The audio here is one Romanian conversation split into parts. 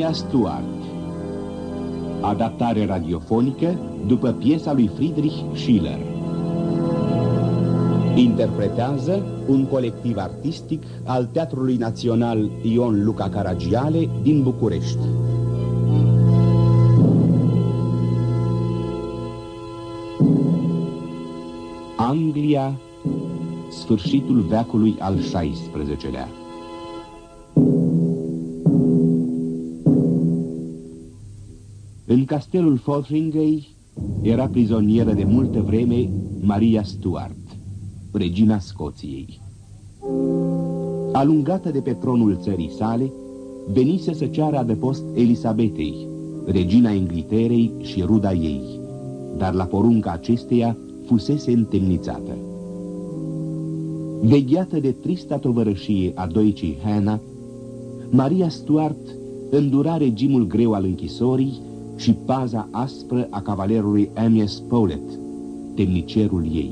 Maria Stuart. Adaptare radiofonică după piesa lui Friedrich Schiller. Interpretează un colectiv artistic al Teatrului Național Ion Luca Caragiale din București. Anglia, sfârșitul veacului al XVI-lea. În castelul Fotheringhay era prizonieră de multă vreme Maria Stuart, regina Scoției. Alungată de pe tronul țării sale, venise să ceară adăpost Elisabetei, regina Inghilterei și ruda ei, dar la porunca acesteia fusese întemnițată. Vegheată de trista tovărășie a doicii Hannah, Maria Stuart îndura regimul greu al închisorii și paza aspră a cavalerului Amyas Paulet, temnicerul ei.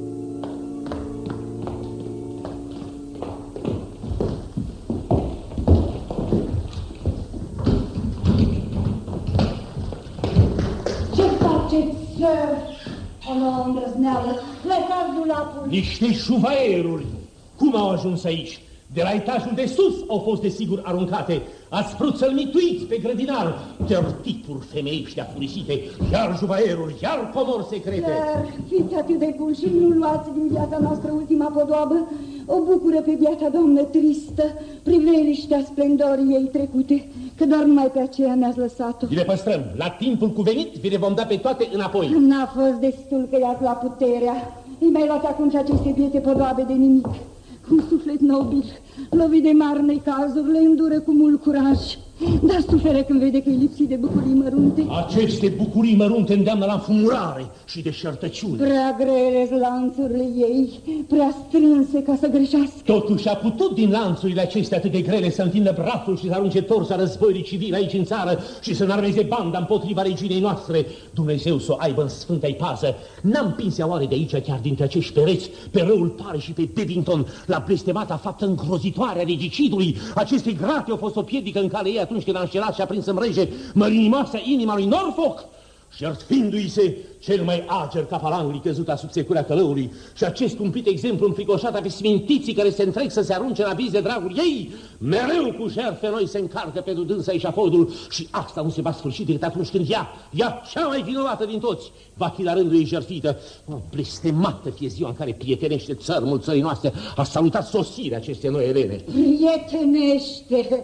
Ce faceți, sir? O nouă îndrăzneală. Plecați dulapul. Niște șuvaieruri! Cum au ajuns aici? De la etajul de sus au fost desigur aruncate. Ați vrut să-l mituiți pe grădinar. Tărtipuri femeiești afurisite, iar juvaieruri, iar comori secrete. Dar fiți atât de bun și nu luați din viața noastră ultima podoabă. O bucură pe viața doamnă tristă, priveliștea splendorii ei trecute, că doar numai pe aceea ne-ați lăsat-o. Vi le păstrăm. La timpul cuvenit vi le vom da pe toate înapoi. N-a fost destul că i-ați la puterea. Îi mai luați acum și aceste biete podoabe de nimic. Un suflet nobil, lovit de mari necazuri, le îndură cu mult curaj, dar suferă când vede că e lipsit de bucurii mărunte. Aceste bucurii mărunte îndeamnă la înfumurare și deșertăciune. Prea grele lanțurile ei, prea strânse ca să greșească. Totuși a putut din lanțurile acestea atât de grele să întindă brațul și să arunce torsa războiului civil aici în țară și să înarmeze banda împotriva reginei noastre. Dumnezeu să o aibă în sfânta-i pază. N-am pins ea oare de aici, chiar dintre acești pereți, pe Răul Pare și pe Bebington, la blestemata faptă îngrozitoare a regicidului. Aceste grate au fost o piedică în cale ei atunci când a înșelat și a prins în mreje mărinimoasa inima lui Norfolk, jertfindu-i se cel mai ager cap al Anglii căzuta sub securea călăului. Și acest cumplit exemplu înfricoșat pe smintiții care se întreg să se arunce la viz de dragul ei, mereu cu jertfe noi se încarcă pentru dânsa eșafodul și asta nu se va sfârși decât atunci când ea cea mai vinovată din toți, va fi la rândul ei jertfită. O blestemată fie ziua în care prietenește țărmul țării noastre a salutat sosirea acestei noi elene. Prietenește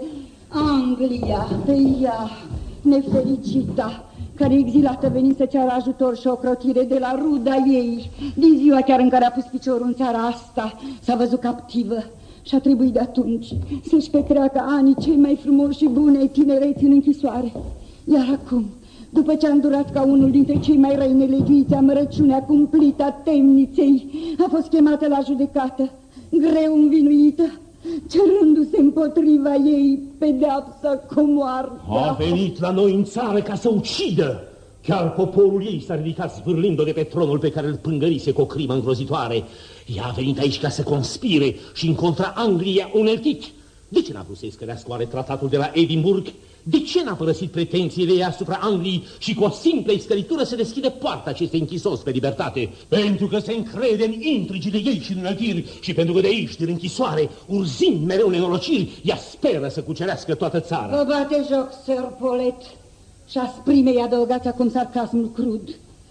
Anglia pe ea, nefericita, care exilată venind să ceară ajutor și ocrotire de la ruda ei, din ziua chiar în care a pus piciorul în țara asta, s-a văzut captivă și a trebuit de atunci să-și petreacă anii cei mai frumoși și buni ai tinereții în închisoare. Iar acum, după ce a îndurat ca unul dintre cei mai răi nelegiuiți amărăciunea cumplită a temniței, a fost chemată la judecată, greu învinuită, cerându-se împotriva ei pedeapsa cu moartea. A venit la noi în țară ca să ucidă. Chiar poporul ei s-a ridicat zvârlind-o de pe tronul pe care îl pângărise cu o crimă îngrozitoare. Ea a venit aici ca să conspire și în contra Angliei uneltit. De ce n-a vrut să-i scădească oare tratatul de la Edinburgh? De ce n-a părăsit pretențiile ei asupra Angliei și cu o simplă iscăritură să deschide poarta acestei închisos pe libertate? Pentru că se încrede în intrigile ei și în înăltiri și pentru că de aici, din închisoare, urzind mereu nenorociri, ea speră să cucerească toată țara. Vă bate joc, Sir Paulet, și asprimei adăugați acum sarcasmul crud.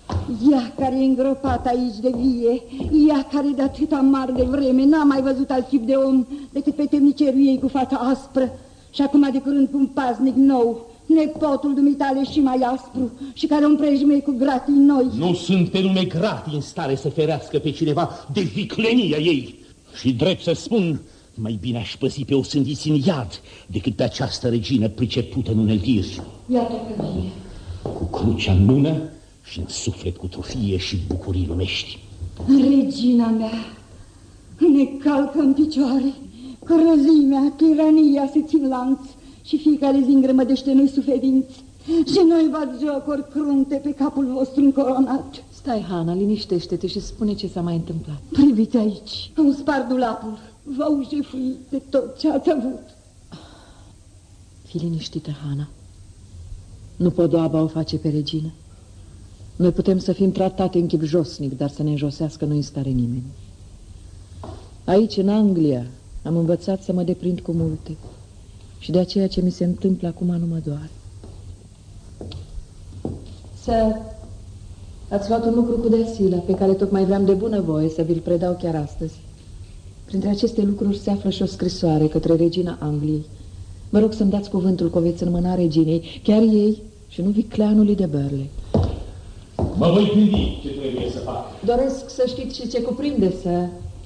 Ea care e îngropată aici de vie, ea care de atâta mare de vreme n-a mai văzut alt tip de om decât pe temnicerul ei cu fața aspră, și acum de curând cu un paznic nou, nepotul dumitale și mai aspru, și care o împrejmei cu gratii noi. Nu sunt pe nume gratii în stare să ferească pe cineva de viclenia ei. Și drept să spun, mai bine aș păzi pe o sândiți în iad decât pe această regină pricepută în uneltiri. Iată că vie. Cu crucea în mână și în suflet cu trofie și bucurii lumești. Regina mea ne calcă în picioare, cruzimea, tirania se țin lanț și fiecare zi îngrămădește noi suferinți și noi bat jocuri crunte pe capul vostru încoronat. Stai, Hana, liniștește-te și spune ce s-a mai întâmplat. Priviți aici, am spart dulapul, v-au jefuit de tot ce ați avut. Fii liniștită, Hana. Nu podoaba o face pe regină. Noi putem să fim tratate în chip josnic, dar să ne înjosească nu-i în stare nimeni. Aici, în Anglia, am învățat să mă deprind cu multe. Și de aceea ce mi se întâmplă acum nu mă doare. Sir, ați luat un lucru cu Desila, pe care tocmai vreau de bunăvoie să vi-l predau chiar astăzi. Printre aceste lucruri se află și o scrisoare către regina Angliei. Vă rog să-mi dați cuvântul că o veți înmâna reginei, chiar ei și nu vicleanului de Burley. Mă voi gândi ce trebuie să fac. Doresc să știți și ce cuprinde, sir.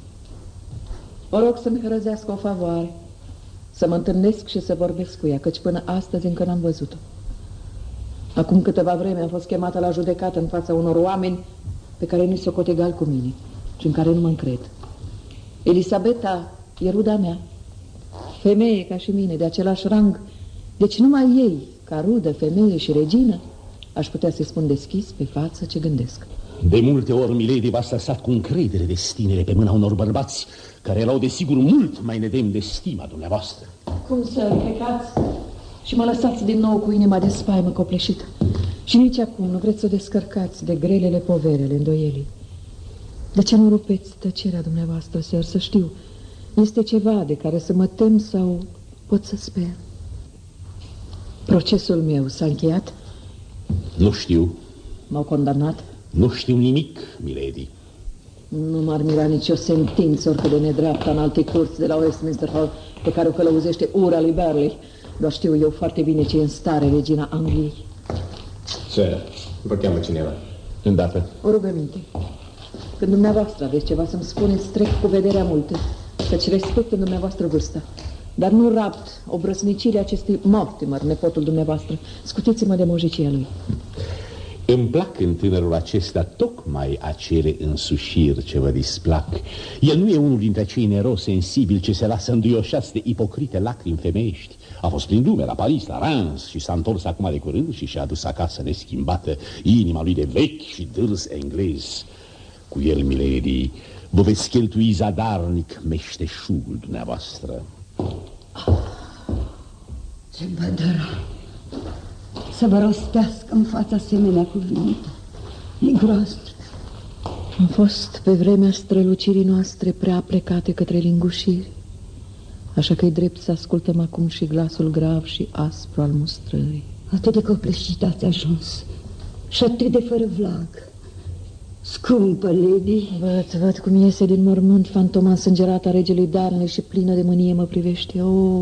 Vă rog să-mi hărăzească o favoare, să mă întâlnesc și să vorbesc cu ea, căci până astăzi încă n-am văzut-o. Acum câteva vreme am fost chemată la judecată în fața unor oameni pe care nu-i socot egal cu mine și în care nu mă încred. Elisabeta e ruda mea, femeie ca și mine, de același rang, deci numai ei, ca rudă, femeie și regină, aș putea să-i spun deschis pe față ce gândesc. De multe ori, milady, v-ați lăsat cu încredere destinele pe mâna unor bărbați care erau desigur mult mai nedemni de stima dumneavoastră. Cum să plecați și mă lăsați din nou cu inima de spaimă copleșită? Și nici acum nu vreți să o descărcați de grelele poverele îndoielii. De ce nu rupeți tăcerea dumneavoastră, sir, să știu? Este ceva de care să mă tem sau pot să sper? Procesul meu s-a încheiat? Nu știu. M-au condamnat? Nu știu nimic, milady. Nu m-ar mira nicio sentință oricât de nedreaptă în alte curți de la Westminster Hall pe care o călăuzește ura lui Burley. Doar știu eu foarte bine ce e în stare regina Angliei. Sir, vă cheamă cineva. Îndată. O rugăminte. Când dumneavoastră aveți ceva să-mi spuneți, trec cu vederea multe, căci respect în dumneavoastră vârsta. Dar nu rapt obrăsnicirea acestui Mortimer, nepotul dumneavoastră. Scutiți-mă de mojicia lui. Îmi plac în tânărul acesta tocmai acele însușiri ce vă displac. El nu e unul dintre acei nerosensibili ce se lasă înduioșați de ipocrite lacrimi femeiești. A fost prin lume, la Paris, la Reims și s-a întors acum de curând și și-a adus acasă neschimbată inima lui de vechi și dârs englez. Cu el, milady, vă veți cheltui zadarnic meșteșugul dumneavoastră. Ce bădără! Să vă rostească în fața asemenea cuvinte. E groaznic. Am fost pe vremea strălucirii noastre prea plecate către lingușiri, așa că e drept să ascultăm acum și glasul grav și aspru al mustrării. Atât de copleșit ați ajuns și atât de fără vlag. Scumpă lady. Văd cum iese din mormânt fantoma însângerată a regelui Darnley și plină de mânie mă privește.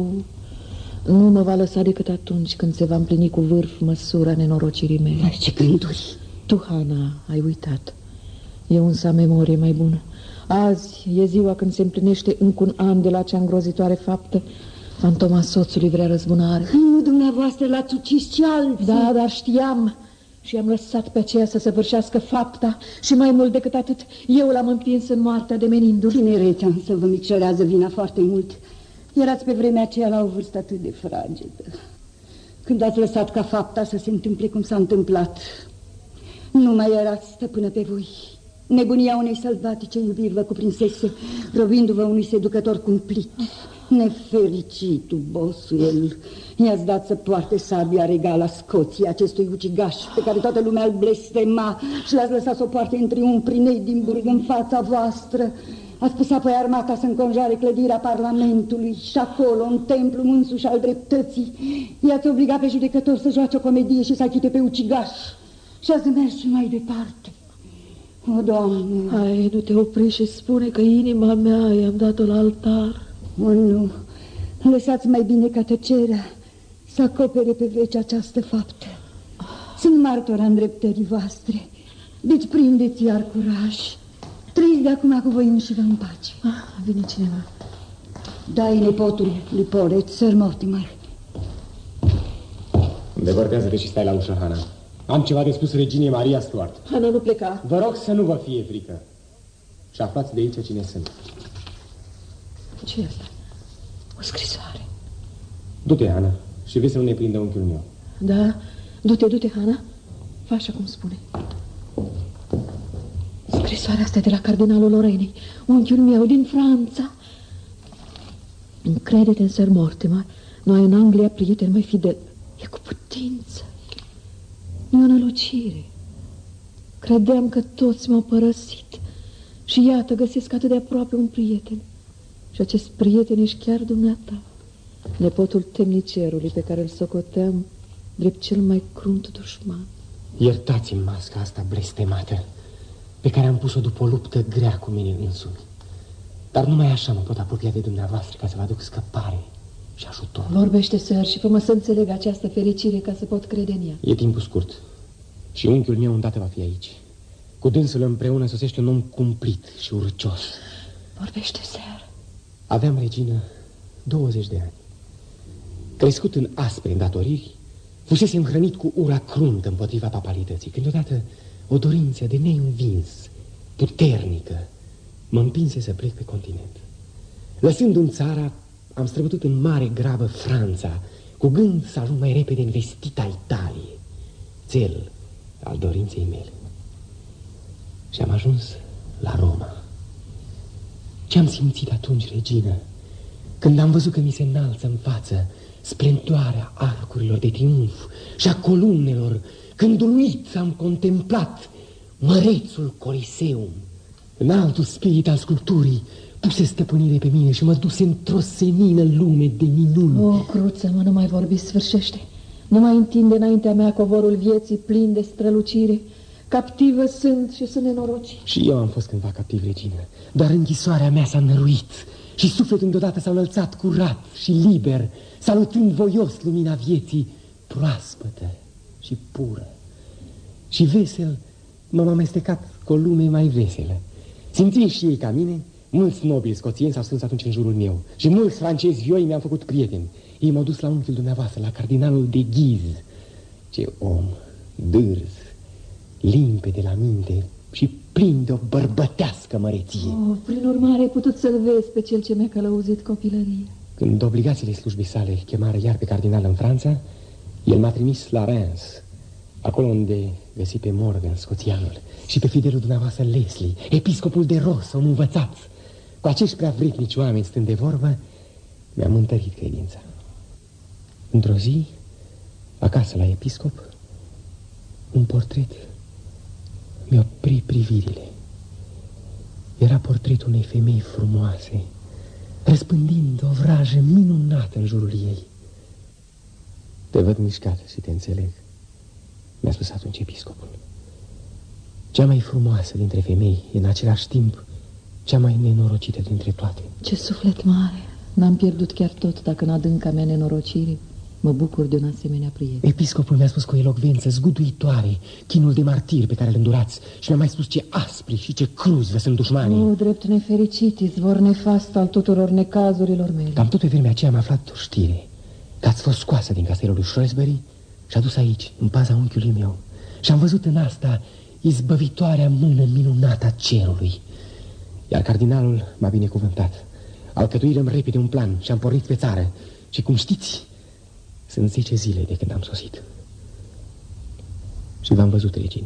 Nu mă va lăsa decât atunci când se va împlini cu vârf măsura nenorocirii mele. Ai ce gânduri? Tu, Hana, ai uitat. Eu însă am memorie mai bună. Azi e ziua când se împlinește încă un an de la cea îngrozitoare faptă. Fantoma soțului vrea răzbunare. Nu dumneavoastră l-ați ucis, ci alții. Da, dar știam și am lăsat pe aceea să săvârșească fapta. Și mai mult decât atât, eu l-am împins în moartea de meninduri. Tinerețea însă vă micșorează vina foarte mult. Erați pe vremea aceea la o vârstă atât de fragedă, când ați lăsat ca fapta să se întâmple cum s-a întâmplat. Nu mai erați stăpână pe voi. Nebunia unei sălbatice iubiri vă cuprinsese, rovindu-vă unui seducător cumplit. Nefericitul Boswell, i-ați dat să poarte sabia regală a Scoției acestui ucigaș pe care toată lumea îl blestema și l-ați lăsat să o poarte în triumf prin Edinburgh în fața voastră. Ați pus apoi armata să înconjoare clădirea Parlamentului și acolo, în templul însuși al dreptății, i-ați obligat pe judecător să joace o comedie și să achite pe ucigaș. Și ați mers și mai departe. O, Doamne! Hai, nu te opri și spune că inima mea i-am dat-o la altar. O, nu! Lăsați mai bine ca tăcerea să acopere pe veci această faptă. Sunt martora îndreptării voastre, deci prindeți iar curaj. Trăiți de acum cu voi înși vă în pace. Vine cineva. Da, e nepotul lui Paulet, Sir Mortimer. Îndepărtează-te și stai la ușă, Hana. Am ceva de spus reginei Maria Stuart. Hana, nu pleca. Vă rog să nu vă fie frică. Și aflați de aici cine sunt. Ce e asta? O scrisoare. Du-te, Hana, și vezi să nu ne prindă unchiul meu. Da, du-te, Hana. Fă așa cum spune. Scrisoarea asta de la cardinalul Lorrainei, unchiul meu din Franța. Încrede-te în Sir Mortimer. Noi în Anglia prieteni mai fidel. E cu putință. E o nălucire. Credeam că toți m-au părăsit și iată, găsesc atât de aproape un prieten. Și acest prieten ești chiar dumneata, nepotul temnicerului pe care îl socoteam drept cel mai crunt dușman. Iertați-mi masca asta blestemată pe care am pus-o după o luptă grea cu mine însumi. Dar numai așa mă pot apropia de dumneavoastră ca să vă aduc scăpare și ajutor. Vorbește, săr, și fă-mă să înțeleg această fericire ca să pot crede în ea. E timpul scurt și unchiul meu îndată va fi aici. Cu dânsul împreună sosește un om cumplit și urcios. Vorbește, săr. Aveam, regină, 20 de ani. Crescut în aspre îndatoriri, fusese înhrănit cu ura cruntă împotriva papalității, când odată o dorință de neînvins, puternică, mă împinse să plec pe continent. Lăsându-mi țara, am străbătut în mare grabă Franța, cu gând să ajung mai repede în vestita Italie, țel al dorinței mele. Și am ajuns la Roma. Ce-am simțit atunci, regină, când am văzut că mi se înalță în față splendoarea arcurilor de triumf și a columnelor, când uluit am contemplat mărețul Coliseum. Înaltul spirit al sculpturii puse stăpânire pe mine și mă duse într-o senină lume de minuni. O, cruță, mă, nu mai vorbi, sfârșește. Nu mai întinde înaintea mea covorul vieții plin de strălucire. Captivă sunt și sunt nenorocit. Și eu am fost cândva captiv, regină, dar închisoarea mea s-a năruit și sufletul deodată s-a înălțat curat și liber, salutând voios lumina vieții proaspătă și pură. Și vesel m-am amestecat cu o lume mai veselă. Simțind și ei ca mine, mulți nobili scoțieni s-au strâns atunci în jurul meu și mulți francezi vioi mi-au făcut prieteni. Ei m-au dus la unchiul dumneavoastră, la cardinalul de Guise. Ce om dârz, limpede la minte și plin de o bărbătească măreție. Oh, prin urmare ai putut să-l vezi pe cel ce mi-a călăuzit copilăria. Când obligațiile slujbii sale chemară iar pe cardinal în Franța, el m-a trimis la Reims, acolo unde găsi pe Morgan, scoțianul, și pe fidelul dumneavoastră Leslie, episcopul de Ros, om învățat. Cu acești prea vrednici oameni stând de vorbă, mi-am întărit credința. Într-o zi, acasă la episcop, un portret mi-a oprit privirile. Era portretul unei femei frumoase, răspândind o vrajă minunată în jurul ei. Te văd mișcată și te înțeleg, mi-a spus atunci episcopul. Cea mai frumoasă dintre femei, în același timp, cea mai nenorocită dintre toate. Ce suflet mare! N-am pierdut chiar tot dacă în adânca mea nenorocire mă bucur de un asemenea prieten. Episcopul mi-a spus cu elocvență zguduitoare chinul de martir pe care îl îndurați și mi-a mai spus ce aspri și ce cruzi vă sunt dușmanii. O, drept nefericit, izvor nefast al tuturor necazurilor mele. Cam tot pe vremea aceea am aflat o știre, că ați fost scoasă din castelul lui Shrewsbury și adus aici, în paza unchiului meu. Și am văzut în asta izbăvitoarea mână minunată a cerului. Iar cardinalul m-a binecuvântat. Alcătuirăm repede un plan și am pornit pe țară. Și cum știți, sunt 10 zile de când am sosit. Și v-am văzut, regină.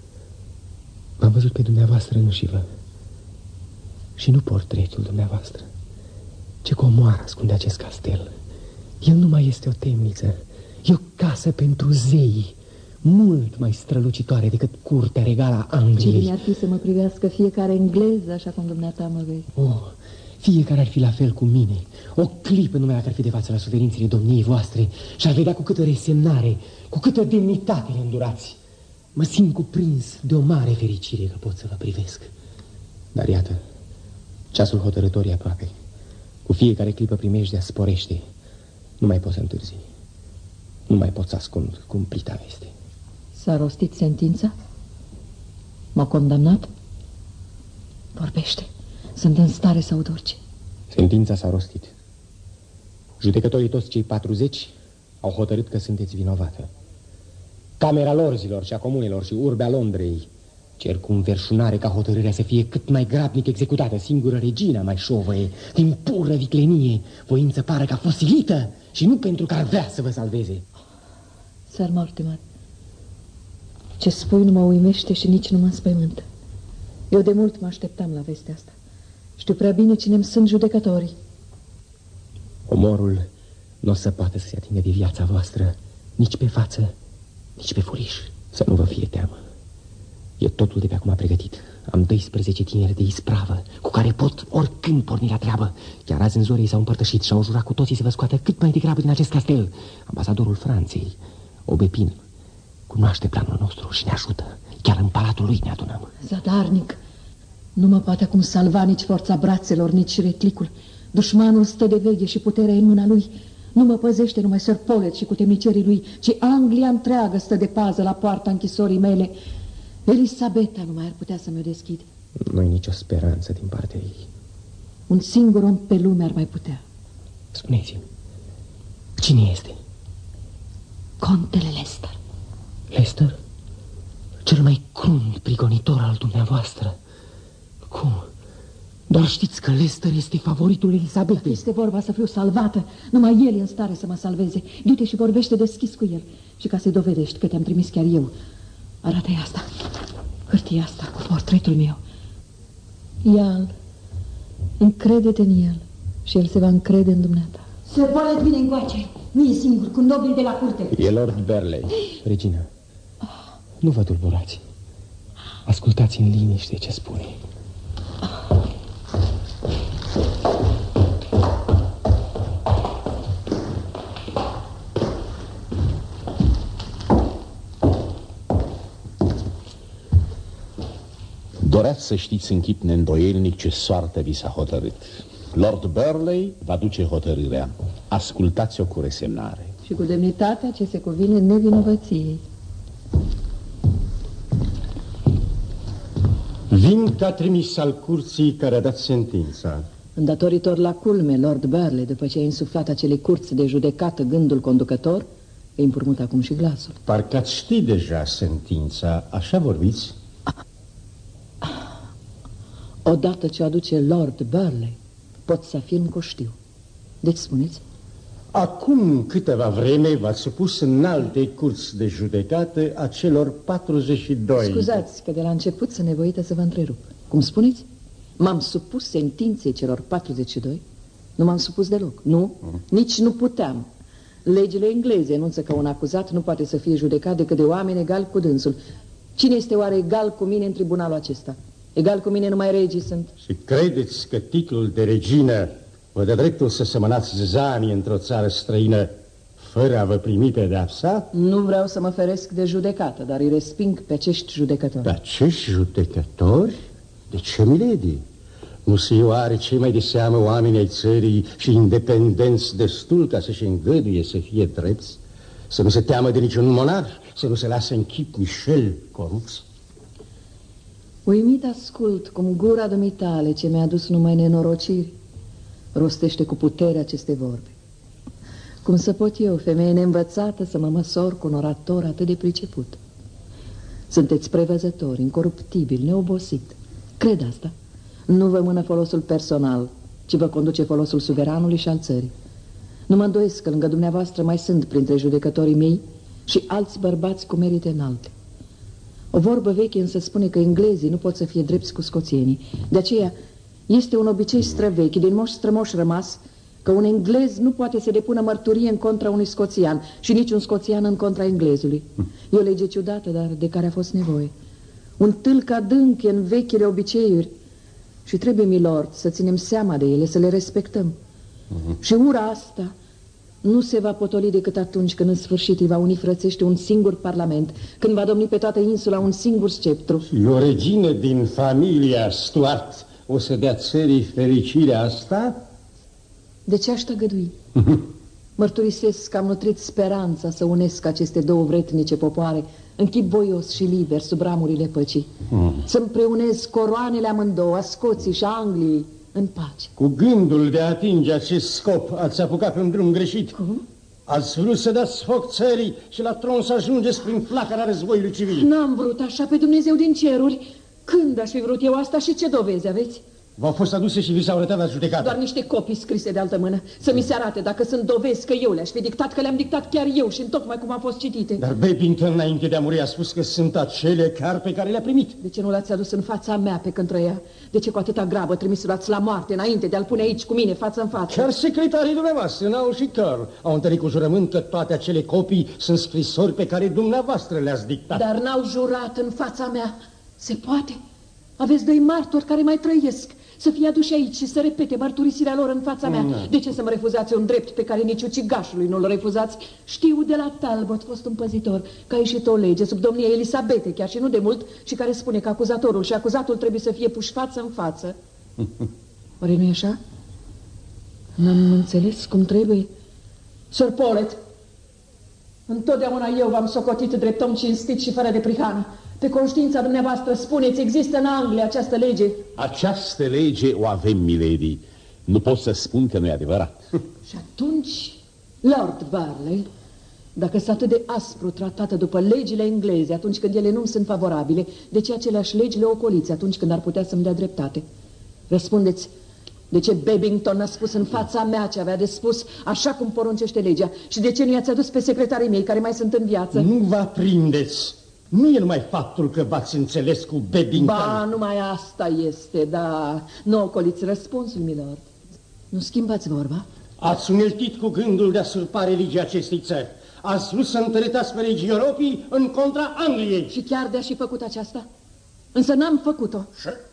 V-am văzut pe dumneavoastră înșivă. Și nu portretul dumneavoastră, ce comoară ascunde acest castel. El nu mai este o temniță, e o casă pentru zei, mult mai strălucitoare decât curtea regală a Angliei. Ce bine ar fi să mă privească fiecare engleză așa cum dumneata mă vezi. Oh, fiecare ar fi la fel cu mine. O clipă numai dacă ar fi de față la suferințele domniei voastre și ar vedea cu câtă resemnare, cu câtă demnitate le îndurați. Mă simt cuprins de o mare fericire că pot să vă privesc. Dar iată, ceasul hotărător e aproape. Cu fiecare clipă primejdea sporește. Nu mai pot să întârzi. Nu mai pot să ascund cumplita veste. S-a rostit sentința? M-a condamnat? Vorbește. Sunt în stare să aud orice. Sentința s-a rostit. Judecătorii toți cei 40 au hotărât că sunteți vinovată. Camera Lorzilor și a Comunelor și urbea Londrei cer cu înverșunare ca hotărârea să fie cât mai grabnic executată. Singură regina mai șovăie, din pură viclenie, voință pară că a fost silită și nu pentru că ar vrea să vă salveze. Sir Mortimer, ce spui nu mă uimește și nici nu mă înspăimântă. Eu de mult mă așteptam la vestea asta. Știu prea bine cine-mi sunt judecătorii. Omorul nu o să poată să se atingă de viața voastră, nici pe față, nici pe furiș. Să nu vă fie teamă. E totul de pe acum pregătit. Am 12 tineri de ispravă, cu care pot oricând porni la treabă. Chiar azi în zorii s-au împărtășit și au jurat cu toții să vă scoată cât mai degrabă din acest castel. Ambasadorul Franței, Obepin, cunoaște planul nostru și ne ajută. Chiar în palatul lui ne adunăm. Zadarnic, nu mă poate acum salva nici forța brațelor, nici retlicul. Dușmanul stă de veche și puterea în mâna lui. Nu mă păzește numai Sir Paulet și cu temnicerii lui, ci Anglia întreagă stă de pază la poarta închisorii mele. Elisabeta nu mai ar putea să mi-o deschide. Nu-i nicio speranță din partea ei. Un singur om pe lume ar mai putea. Spuneți-mi, cine este? Contele Leicester. Leicester? Cel mai crunt prigonitor al dumneavoastră. Cum? Doar știți că Leicester este favoritul Elisabetei. Este vorba să fiu salvată. Numai el e în stare să mă salveze. Du-te și vorbește deschis cu el. Și ca să-i dovedești că te-am trimis chiar eu, arată-i asta. Hârtia asta cu portretul meu. Ia-l. Încrede-te în el și el se va încrede în dumneata. Sir Paulet vine încoace. Nu e singur, cu nobil de la curte. E Lord Burleigh. Regina, nu vă tulburați. Ascultați în liniște ce spune. Doreați să știți în chip neîndoielnic ce soartă vi s-a hotărât. Lord Burleigh va duce hotărârea. Ascultați-o cu resemnare. Și cu demnitatea ce se cuvine nevinovăției. Vin ca trimis al curții care a dat sentința. Îndatoritor la culme, Lord Burleigh, după ce a insuflat acelei curți de judecată gândul conducător, îi împrumut acum și glasul. Parcă ați ști deja sentința, așa vorbiți? Odată ce o aduce Lord Burleigh, pot să afirm că o știu. Deci spuneți? Acum câteva vreme v-ați supus în alte curți de judecată a celor 42. Scuzați că de la început sunt nevoită să vă întrerup. Cum spuneți? M-am supus sentinței celor 42? Nu m-am supus deloc. Nu, nici nu puteam. Legile engleze enunță că un acuzat nu poate să fie judecat decât de oameni egali cu dânsul. Cine este oare egal cu mine în tribunalul acesta? Egal cu mine numai regii sunt. Și credeți că titlul de regină vă dă dreptul să semănați zanii într-o țară străină fără a vă primi pedeapsa? Nu vreau să mă feresc de judecată, dar îi resping pe acești judecători. Pe acești judecători? De ce, milady? Nu se oare cei mai de seamă oameni ai țării și independenți destul ca să-și îngăduie să fie drepți? Să nu se teamă de niciun monarh? Să nu se lasă în chip mișel corupți? Uimit ascult cum gura dumitale ce mi-a adus numai nenorociri rostește cu putere aceste vorbe. Cum să pot eu, femeie neînvățată, să mă măsor cu un orator atât de priceput? Sunteți prevăzători, incoruptibili, neobosit. Cred asta. Nu vă mână folosul personal, ci vă conduce folosul suveranului și al țării. Nu mă îndoiesc că lângă dumneavoastră mai sunt printre judecătorii mei și alți bărbați cu merite înalte. O vorbă veche însă spune că englezii nu pot să fie drepți cu scoțienii. De aceea este un obicei străvechi, din moș strămoș rămas, că un englez nu poate să depună mărturie în contra unui scoțian și nici un scoțian în contra englezului. E o lege ciudată, dar de care a fost nevoie. Un tâlc adânc în vechile obiceiuri și trebuie, milord, să ținem seama de ele, să le respectăm. Și ura asta nu se va potoli decât atunci când în sfârșit îi va uni frățește un singur parlament, când va domni pe toată insula un singur sceptru. Și o regină din familia Stuart o să dea țării fericirea asta? De ce aș tăgădui? Mărturisesc că am nutrit speranța să unesc aceste două vretnice popoare în chip voios și liber sub ramurile păcii. Să împreunez coroanele amândouă, a Scoției și a Angliei, în pace. Cu gândul de a atinge acest scop ați apucat pe un drum greșit. Cum? Ați vrut să dați foc țării și la tron să ajungeți prin flacăra războiului civil. N-am vrut așa, pe Dumnezeu din ceruri. Când aș fi vrut eu asta și ce dovezi aveți? V-au fost aduse și vi s-au arătat la judecată. Doar niște copii scrise de altă mână. Să mi se arate dacă sunt dovezi că eu le-aș fi dictat, că le-am dictat chiar eu și întocmai cum am fost citite. Dar Babington, înainte de a muri, a spus că sunt acele chiar pe care le-a primit. De ce nu l-ați adus în fața mea pe când trăia? De ce cu atâta grabă trimis să luați la moarte înainte de a-l pune aici cu mine, față în față? Chiar secretarii dumneavoastră, Nau și Carl, au întărit cu jurământ că toate acele copii sunt scrisori pe care dumneavoastră le-ați dictat. Dar n-au jurat în fața mea. Se poate? Aveți doi martori care mai trăiesc. Să fie aduși aici și să repete mărturisirea lor în fața mea. De ce să-mi refuzați un drept pe care nici ucigașului nu-l refuzați? Știu de la Talbot, fost un păzitor, că a ieșit o lege sub domnia Elisabete, chiar și nu de mult, și care spune că acuzatorul și acuzatul trebuie să fie puși față în față. Oare nu e așa? N-am înțeles cum trebuie. Sir Paulet, întotdeauna eu v-am socotit drept om cinstit și fără de prihană. Pe conștiința dumneavoastră spuneți, există în Anglia această lege? Această lege o avem, milady. Nu pot să spun că nu e adevărat. Și atunci, Lord Burleigh, dacă sunt atât de aspru tratată după legile engleze atunci când ele nu sunt favorabile, de ce aceleași legi le ocoliți atunci când ar putea să-mi dea dreptate? Răspundeți, de ce Babington a spus în fața mea ce avea de spus, așa cum poruncește legea? Și de ce nu i-ați adus pe secretarii mei care mai sunt în viață? Nu vă prindeți. Nu e numai faptul că v-ați înțeles cu Babington. Ba, numai asta este, da. Nu ocoliți răspunsul, milord. Nu schimbați vorba? Ați uneltit cu gândul de a surpa religia acestei țări. Ați vrut să întăritați pe regii Europei în contra Angliei. Și chiar de-a și făcut aceasta? Însă n-am făcut-o.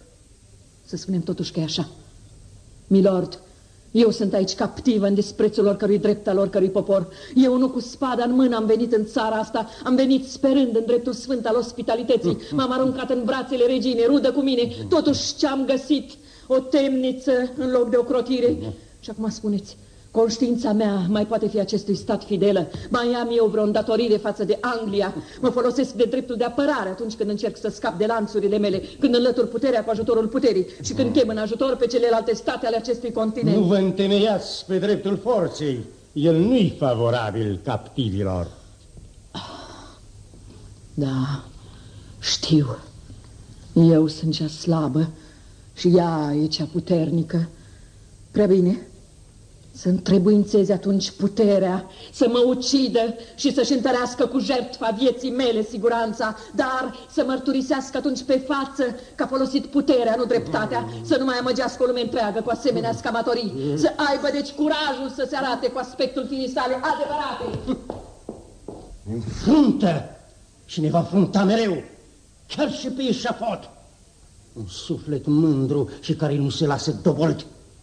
Să spunem totuși că e așa. Milord, eu sunt aici captivă în disprețul oricărui drept al oricărui popor. Eu nu cu spada în mână am venit în țara asta, am venit sperând în dreptul sfânt al ospitalității. M-am aruncat în brațele reginei, rudă cu mine. Totuși ce-am găsit? O temniță în loc de o crotire. Și acum spuneți, conștiința mea mai poate fi acestui stat fidelă? Mai am eu vreo îndatorire față de Anglia? Mă folosesc de dreptul de apărare atunci când încerc să scap de lanțurile mele, când înlătur puterea cu ajutorul puterii și când chem în ajutor pe celelalte state ale acestui continent. Nu vă întemeiați pe dreptul forței. El nu-i favorabil captivilor. Da, știu. Eu sunt cea slabă și ea e cea puternică. Prea bine. Să întrebuințeze atunci puterea, să mă ucidă și să-și întărească cu jertfa vieții mele siguranța, dar să mărturisească atunci pe față că a folosit puterea, nu dreptatea, să nu mai amăgească o lume întreagă cu asemenea scamatorii, să aibă deci curajul să se arate cu aspectul firii sale adevărate. Înfruntă și ne va frunta mereu, chiar și pe eșafod. Un suflet mândru și care nu se lasă dobolit.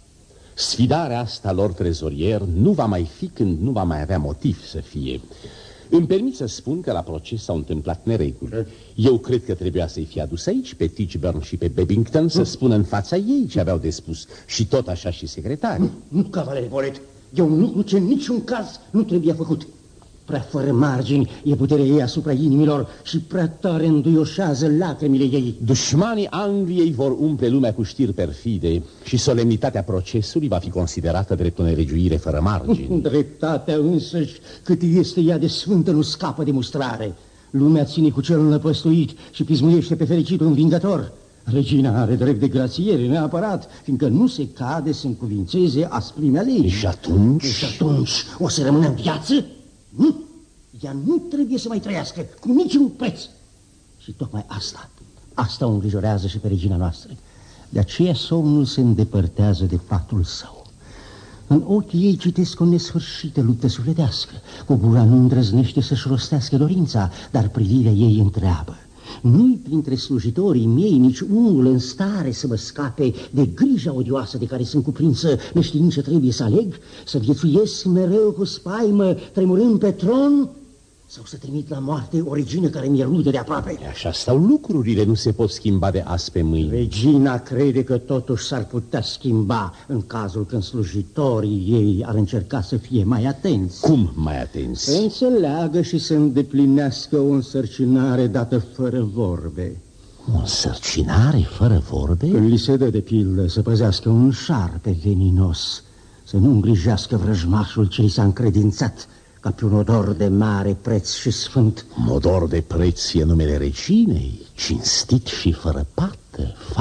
Sfidarea asta, lord trezorier, nu va mai fi când nu va mai avea motiv să fie. Îmi permit să spun că la proces s-au întâmplat nereguli. Eu cred că trebuia să-i fie adus aici pe Tichborne și pe Babington să spună în fața ei ce aveau de spus. Și tot așa și secretarii. Nu, cavaler Bolet, e un lucru ce în niciun caz nu trebuia făcut. Prea fără margini e puterea ei asupra inimilor și prea tare înduioșează lacrimile ei. Dușmanii Angliei vor umple lumea cu știri perfide și solemnitatea procesului va fi considerată drept o nelegiuire fără margini. Dreptatea însăși, cât este ea de sfântă, nu scapă de mustrare. Lumea ține cu celul năpăstuit și pismuiește pe fericitul învingător. Regina are drept de grațiere neapărat, fiindcă nu se cade să încuvințeze asprimea legii. Și atunci? Și atunci o să rămână în viață? Nu, ea nu trebuie să mai trăiască cu niciun preț. Și tocmai asta o îngrijorează și pe regina noastră. De aceea somnul se îndepărtează de patul său. În ochii ei citesc o nesfârșită luptă sufletească. Cu gura nu îndrăznește să-și rostească dorința, dar privirea ei întreabă. Nu-i printre slujitorii mei nici unul în stare să mă scape de grija odioasă de care sunt cuprinsă, neștiind ce trebuie să aleg, să viețuiesc mereu cu spaimă, tremurând pe tron, sau să trimit la moarte o regină care mi-e rudă de aproape. Așa stau lucrurile, nu se pot schimba de azi pe mâini. Regina crede că totuși s-ar putea schimba în cazul când slujitorii ei ar încerca să fie mai atenți. Cum mai atenți? Să înțeleagă și să îndeplinească o însărcinare dată fără vorbe. O însărcinare fără vorbe? Când li se dă de pildă să păzească un șarpe veninos, să nu îngrijească vrăjmașul ce i s-a încredințat, ca pe un odor de mare preț și sfânt. Un odor de preț e numele reginei, cinstit și fără pată,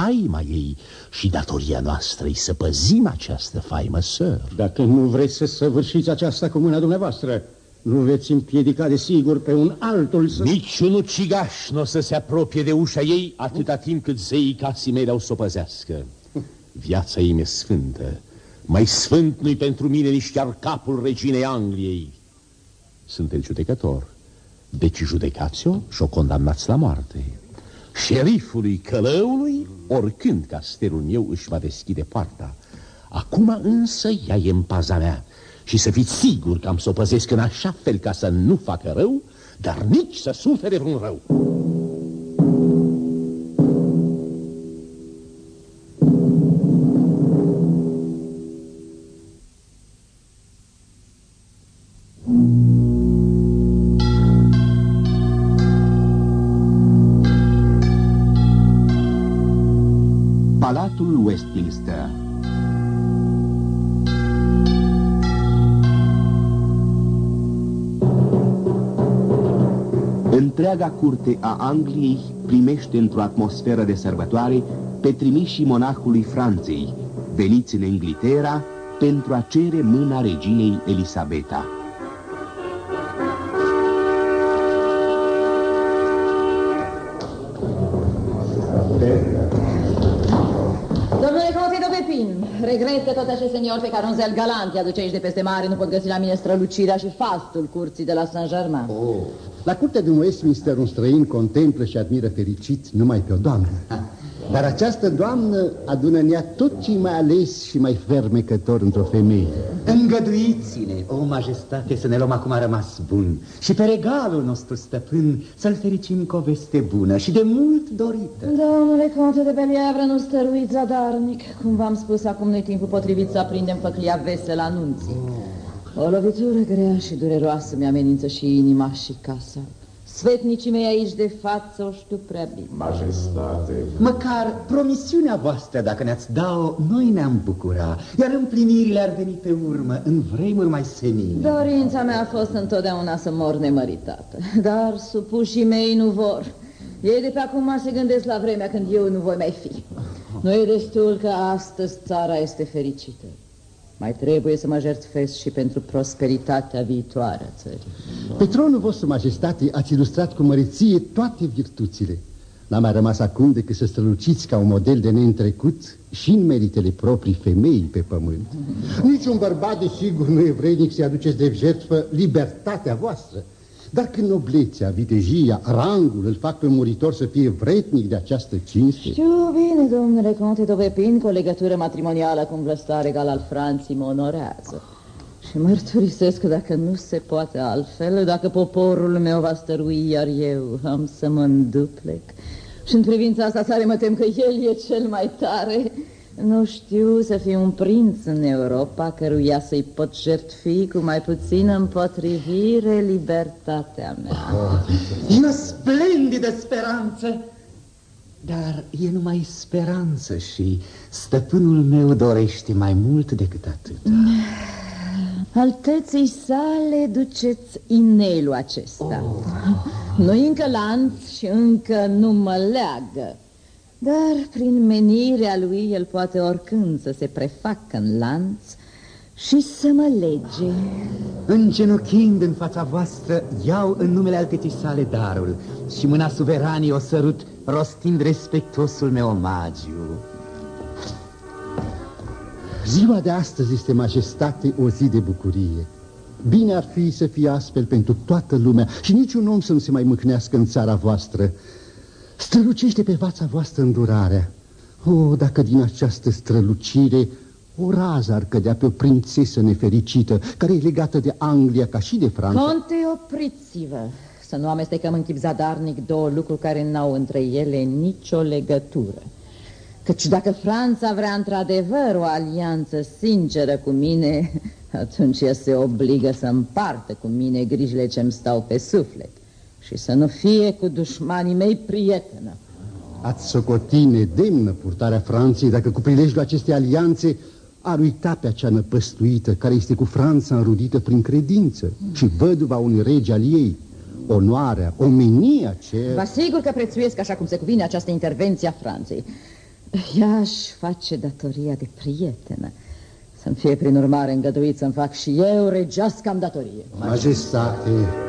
faima ei și datoria noastră e să păzim această faimă, sir. Dacă nu vreți să săvârșiți aceasta cu mâna dumneavoastră, nu veți împiedica de sigur pe un altul să... Niciun ucigaș nu o să se apropie de ușa ei atâta timp cât zeii casii mei o să o păzească. Viața ei mi-e sfântă. Mai sfânt nu-i pentru mine nici chiar capul reginei Angliei. Sunteți judecător. Deci judecați-o și o condamnați la moarte. Șerifului călăului, oricând castelul meu își va deschide poarta. Acum însă ea e în paza mea. Și să fiți sigur că am să o păzesc în așa fel ca să nu facă rău, dar nici să sufere vreun rău. Palatul Westminster. Întreaga curte a Angliei primește într-o atmosferă de sărbătoare pe trimișii monarhului Franței, veniți în Inglaterra pentru a cere mâna reginei Elisabeta. Regret că tot acest senior pe care un zel galant i-aduce aici de peste mare nu pot găsi la mine strălucirea și fastul curții de la Saint-Germain. La curtea din Westminster un străin contemplă și admiră fericit numai pe o doamnă. Dar această doamnă adună în ea tot ce mai ales și mai fermecător într-o femeie. Îngăduiți-ne, o majestate, să ne luăm acum a rămas bun și pe regalul nostru stăpân să-l fericim cu o veste bună și de mult dorită. Domnule conte de Believre, nu stăruiți zadarnic. Cum v-am spus, acum nu-i timpul potrivit să aprindem făclia vesel anunții. O lovitură grea și dureroasă mi-amenință și inima și casa. Sfetnicii mei aici de față o știu prea bine. Majestate, măcar promisiunea voastră, dacă ne-ați da-o, noi ne-am bucura, iar împlinirile ar veni pe urmă, în vremuri mai senine. Dorința mea a fost întotdeauna să mor nemăritată, dar supușii mei nu vor. Ei de pe acum se gândesc la vremea când eu nu voi mai fi. Nu e destul că astăzi țara este fericită. Mai trebuie să mă jertfesc și pentru prosperitatea viitoare a țării. Pe tronul vostru, majestate, ați ilustrat cu măreție toate virtuțile. N-a mai rămas acum decât să străluciți ca un model de neîntrecut și în meritele proprii femei pe pământ. Niciun bărbat, desigur, nu e vrednic să-i aduceți de jertfă libertatea voastră. Dar când noblețea, vitejia, rangul îl fac pe muritor să fie vrednic de această cinste... Știu bine, domnule conte Dovepin, că o legătură matrimonială cu un vlăstar egal al Franței mă onorează. Și mărturisesc că dacă nu se poate altfel, dacă poporul meu va stărui, iar eu am să mă înduplec. Și în privința asta tare mă tem că el e cel mai tare. Nu știu să fiu un prinț în Europa căruia să-i pot jertfi cu mai puțină împotrivire libertatea mea. E o splendidă speranță, dar e numai speranță și stăpânul meu dorește mai mult decât atât. Alteței sale duceți inelul acesta. Nu-i încă lanț și încă nu mă leagă. Dar prin menirea lui el poate oricând să se prefacă în lanț și să mă lege. Îngenunchind în fața voastră, iau în numele alteții sale darul și mâna suveranii o sărut, rostind respectuosul meu omagiu. Ziua de astăzi este, majestate, o zi de bucurie. Bine ar fi să fie astfel pentru toată lumea și niciun om să nu se mai mâhnească în țara voastră. Strălucește pe fața voastră îndurarea. Oh, dacă din această strălucire o rază ar cădea pe o prințesă nefericită, care e legată de Anglia ca și de Franța. Conte, opriți-vă! Să nu amestecăm în chip zadarnic două lucruri care n-au între ele nicio legătură. Căci dacă Franța vrea într-adevăr o alianță sinceră cu mine, atunci ea se obligă să împartă cu mine grijile ce-mi stau pe suflet și să nu fie cu dușmanii mei prietenă. Ați socoti nedemnă purtarea Franței dacă cu prilejul acestei alianțe ar uita pe acea năpăstuită care este cu Franța înrudită prin credință și văduva unui rege al ei. Onoarea, omenia ce... Vă asigur că prețuiesc așa cum se cuvine această intervenție a Franței. Ea își face datoria de prietenă. Să-mi fie prin urmare îngăduit să-mi fac și eu regească-am datorie. Majestate,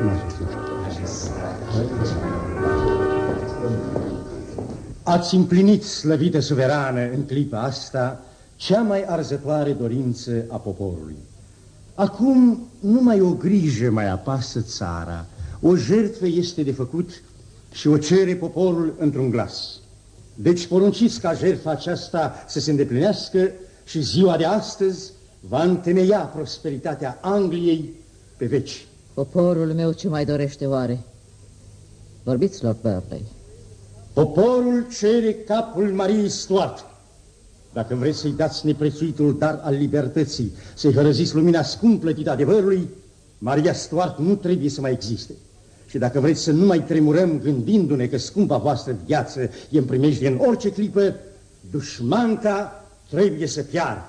ați împlinit, slăvită suverană, în clipa asta, cea mai arzătoare dorință a poporului. Acum numai o grijă mai apasă țara, o jertfă este de făcut și o cere poporul într-un glas. Deci porunciți ca jertfa aceasta să se îndeplinească și ziua de astăzi va întemeia prosperitatea Angliei pe veci. Poporul meu ce mai dorește oare? Vorbiți, Lord Burleigh. Poporul cere capul Mariei Stuart. Dacă vreți să-i dați neprețuitul dar al libertății, să-i hărăziți lumina scump plătită adevărului, Maria Stuart nu trebuie să mai existe. Și dacă vreți să nu mai tremurăm gândindu-ne că scumpa voastră viață e în primejdie în orice clipă, dușmanca trebuie să piară.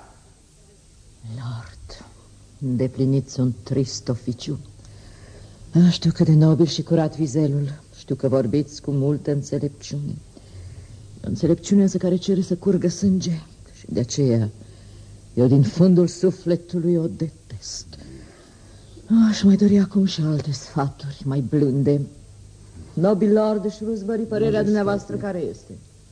Lord, îndepliniți un trist oficiu. Știu că de nobil și curat vizelul, știu că vorbiți cu multă înțelepciune. O înțelepciune însă care cere să curgă sânge și de aceea eu din fundul sufletului o detest. Aș mai dori acum și alte sfaturi mai blânde. Nobil Lord Shrewsbury, părerea dumneavoastră care este?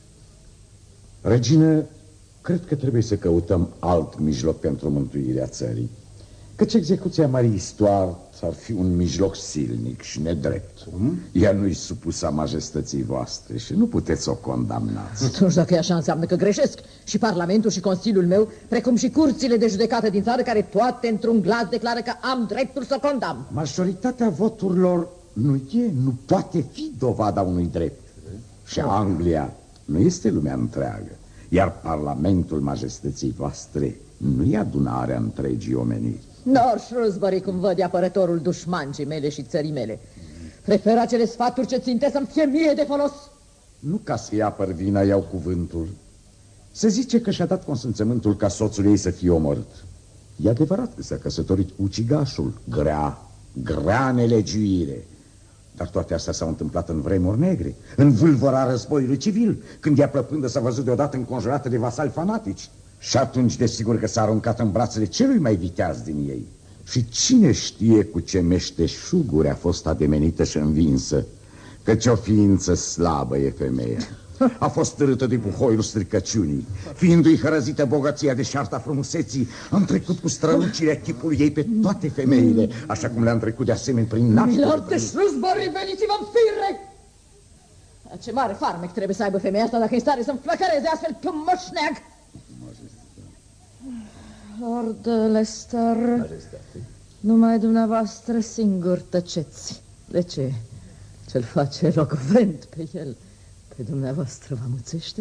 Regină, cred că trebuie să căutăm alt mijloc pentru mântuirea țării. Căci execuția Mariei Stuart ar fi un mijloc silnic și nedrept. Ea nu-i supusă majestății voastre și nu puteți să o condamnați. Atunci, dacă e așa, înseamnă că greșesc. Și Parlamentul și Consiliul meu, precum și curțile de judecată din țară, care toate într-un glas declară că am dreptul să condamn. Majoritatea voturilor nu poate fi dovada unui drept. Și Anglia nu este lumea întreagă. Iar Parlamentul majestății voastre nu e adunarea întregii omeniri. Lord Shrewsbury, cum văd, e apărătorul dușmancii mele și țării mele. Prefer acele sfaturi ce ținte să-mi fie mie de folos. Nu ca să-i apăr vina, iau cuvântul. Se zice că și-a dat consimțământul ca soțul ei să fie omorât. E adevărat că s-a căsătorit cu ucigașul. Grea nelegiuire. Dar toate astea s-au întâmplat în vremuri negre, în vâlvăra războiului civil, când ea plăpândă s-a văzut deodată înconjurată de vasali fanatici. Și atunci, desigur că s-a aruncat în brațele celui mai viteaz din ei. Și cine știe cu ce meșteșuguri a fost ademenită și învinsă, căci o ființă slabă e femeia. A fost târâtă de buhoiul stricăciunii. Fiindu-i hărăzită bogăția de șarta frumuseții, am trecut cu strălucirea chipului ei pe toate femeile, așa cum le-am trecut de asemenea prin naștere. Milord de Shrewsbury, veniți-vă în fire! Ce mare farmec trebuie să aibă femeia asta dacă e stare să-mi flăcăreze astfel pe un moșneag! Lord Leicester, numai dumneavoastră singur tăceți. De ce? Ce-l face elocvent pe el? Pe dumneavoastră vă amuțește?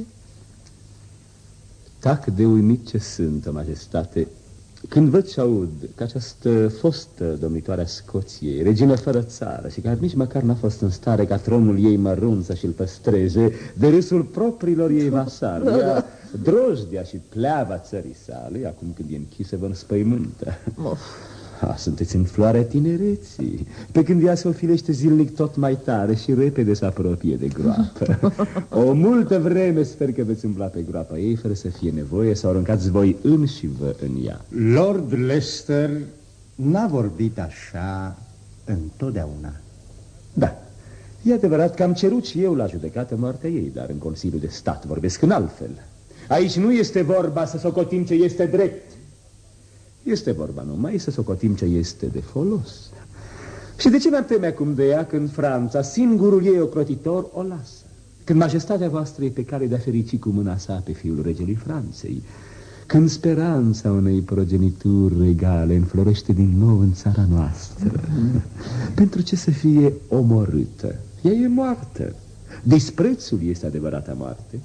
Tac de uimit ce sunt, majestate, când văd și aud că această fostă domnitoare a Scoției, regină fără țară și care nici măcar n-a fost în stare ca tronul ei mărunt să și-l păstreze de râsul propriilor ei vasali, ea, drojdia și pleava țării sale, acum când e închisă, vă înspăimântă. Sunteți în floarea tinereții, pe când ea se ofilește zilnic tot mai tare și repede se apropie de groapă. O multă vreme sper că veți umbla pe groapa ei fără să fie nevoie să o aruncați voi înși-vă în ea. Lord Leicester n-a vorbit așa întotdeauna. Da, e adevărat că am cerut și eu la judecată moartea ei, dar în Consiliul de Stat vorbesc în altfel. Aici nu este vorba să socotim ce este drept. Este vorba numai să socotim ce este de folos. Și de ce mi-ar teme acum de ea când Franța, singurul ei ocrotitor, o lasă? Când majestatea voastră e pe cale de a ferici cu mâna sa pe fiul regelui Franței, când speranța unei progenituri regale înflorește din nou în țara noastră. Pentru ce să fie omorâtă? Ea e moartă. Disprețul este adevărata moarte.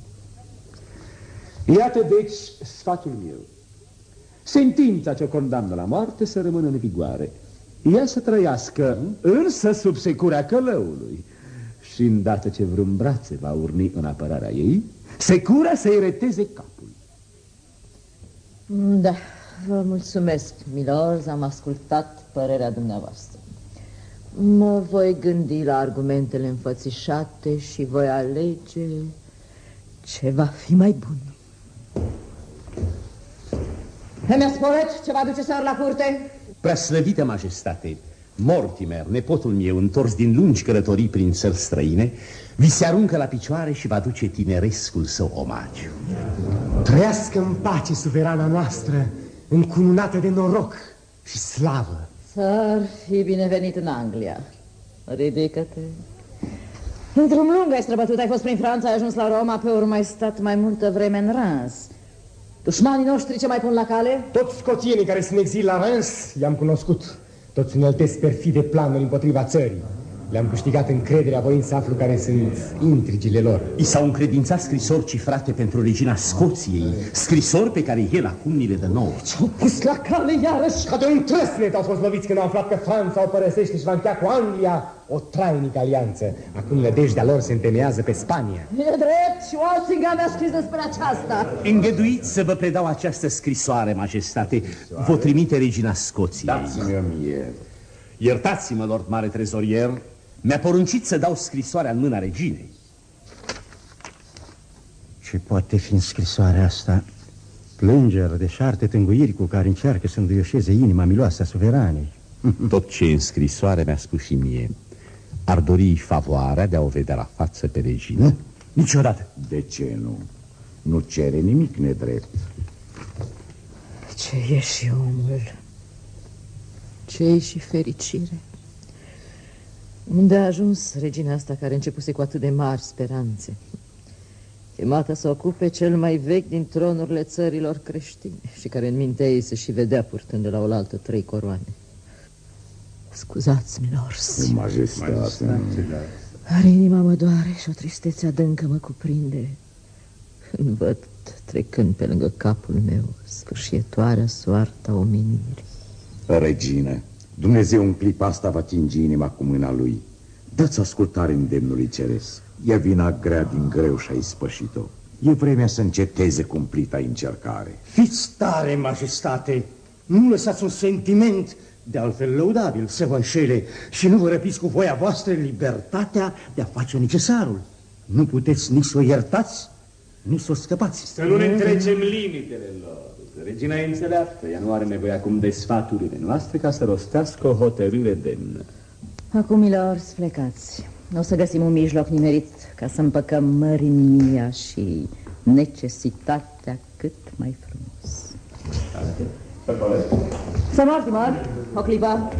Iată deci sfatul meu. Sentința ce o condamnă la moarte să rămână în vigoare. Ea să trăiască, însă sub securea călăului. Și îndată ce vreun brațe va urni în apărarea ei, secura să-i reteze capul. Da, vă mulțumesc, milord, am ascultat părerea dumneavoastră. Mă voi gândi la argumentele înfățișate și voi alege ce va fi mai bun. Emias Paulet, ce vă aduce seara la curte? Preaslăvită majestate, Mortimer, nepotul meu, întors din lungi călătorii prin țări străine, vi se aruncă la picioare și va duce tinerescul său omagiu. Trăiască în pace suverana noastră, încununată de noroc și slavă. S-ar fi binevenit în Anglia. Ridică-te. În drum lung ai străbătut, ai fost prin Franța, ai ajuns la Roma, pe urmă ai stat mai multă vreme în Reims. Dușmanii noștri ce mai pun la cale? Toți scoțienii care sunt în exil la Reims i-am cunoscut. Toți uneltesc perfide planuri împotriva țării. Le-am câștigat încrederea voind să aflu care sunt intrigile lor. I s-au încredințat scrisori cifrate pentru regina Scoției, scrisori pe care el acum ni le dă nouă. Ce-au pus la cale iarăși? Ca de un trăsnet au fost loviți când au aflat că Franța o părăsește și va încheia cu Anglia o trainică alianță. Acum nădejdea lor se întemeiază pe Spania. E drept și Walsingham mi-a scris despre aceasta. Îngăduiți să vă predau această scrisoare, majestate. Vă trimite regina Scoției. Dați-mi-o mie. Iertați-mă, lord mare trezorier. Mi-a poruncit să dau scrisoarea în mâna reginei. Ce poate fi în scrisoarea asta? Plângeri, deșarte, tânguiri cu care încearcă să înduioșeze inima miloasă a suveranei. Tot ce în scrisoare mi-a spus și mie. Ar dori favoarea de a o vedea la față pe regină? Niciodată. De ce nu? Nu cere nimic nedrept. Ce e și omul? Ce-i și fericire? Unde a ajuns regina asta care începuse cu atât de mari speranțe? Chemată să ocupe cel mai vechi din tronurile țărilor creștine și care în mintea ei se și vedea purtând de la oaltă 3 coroane. Scuzați, milors. Majestate. Dar inima mă doare și o tristețe adâncă mă cuprinde când văd trecând pe lângă capul meu sfârșietoarea soarta omenirii. Regină, Dumnezeu în clipa asta va tinge inima cu mâna lui. Dați ascultare îndemnului ceresc. Ia vina grea din greu și ai spășit-o. E vremea să înceteze cumplita încercare. Fiți tare, majestate. Nu lăsați un sentiment, de altfel lăudabil, să vă înșele și nu vă răpiți cu voia voastră libertatea de a face necesarul. Nu puteți nici să o iertați, nici să o scăpați. Să nu ne trecem limitele lor. Regina e înțeleaptă, ea nu are nevoie acum de sfaturile noastre ca să rostească o hotărâre demnă. Acum, milors, plecați. O să găsim un mijloc nimerit ca să împăcăm mărinia și necesitatea cât mai frumos. Să Mortimer, o clipă.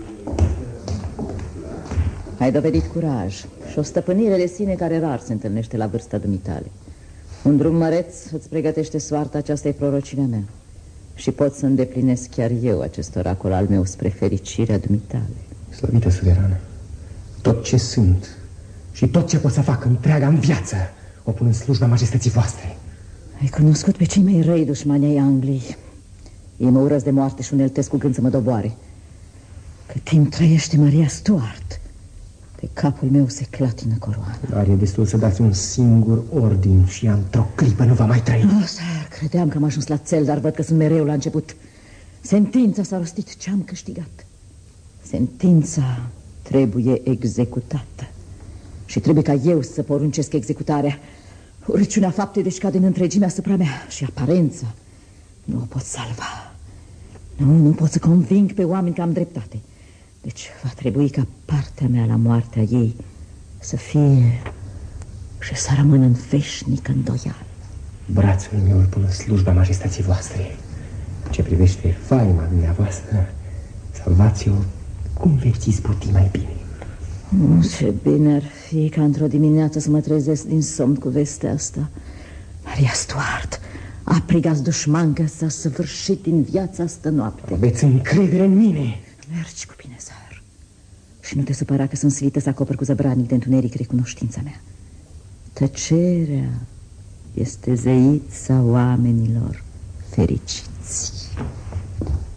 Ai dovedit curaj și o stăpânire de sine care rar se întâlnește la vârsta dumitale. Un drum măreț îți pregătește soarta aceasta-i prorocina mea. Și pot să îndeplinesc chiar eu acest oracol al meu spre fericirea dumitale. Slăvită suverană, tot ce sunt și tot ce pot să fac întreaga-mi viață o pun în slujba majestății voastre. Ai cunoscut pe cei mai răi dușmani ai Angliei. Ei mă urăsc de moarte și uneltesc cu gând să mă doboare. Cât timp trăiește Maria Stuart, pe capul meu se clatină coroana. Dar e destul să dați un singur ordin și ea într-o clipă nu va mai trăi. Sir, credeam că am ajuns la țel, dar văd că sunt mereu la început. Sentința s-a rostit, ce am câștigat? Sentința trebuie executată. Și trebuie ca eu să poruncesc executarea. Urăciunea faptei deci cade în întregime asupra mea. Și aparența nu o pot salva. Nu pot să conving pe oameni că am dreptate. Deci va trebui ca partea mea la moartea ei să fie și să rămână în veșnică îndoială. Brațul meu îl pun în slujba majestății voastre. Ce privește faima dumneavoastră, salvați-o cum veți izbuti mai bine. Ce bine ar fi ca într-o dimineață să mă trezesc din somn cu vestea asta. Maria Stuart, aprigați dușmancă, s-a săvârșit din viața asta noapte. Aveți încredere în mine. Mergi cu bine, Sar. Și nu te supăra că sunt silită să acopăr cu zăbranic de întuneric recunoștința mea. Tăcerea este zeița oamenilor fericiți.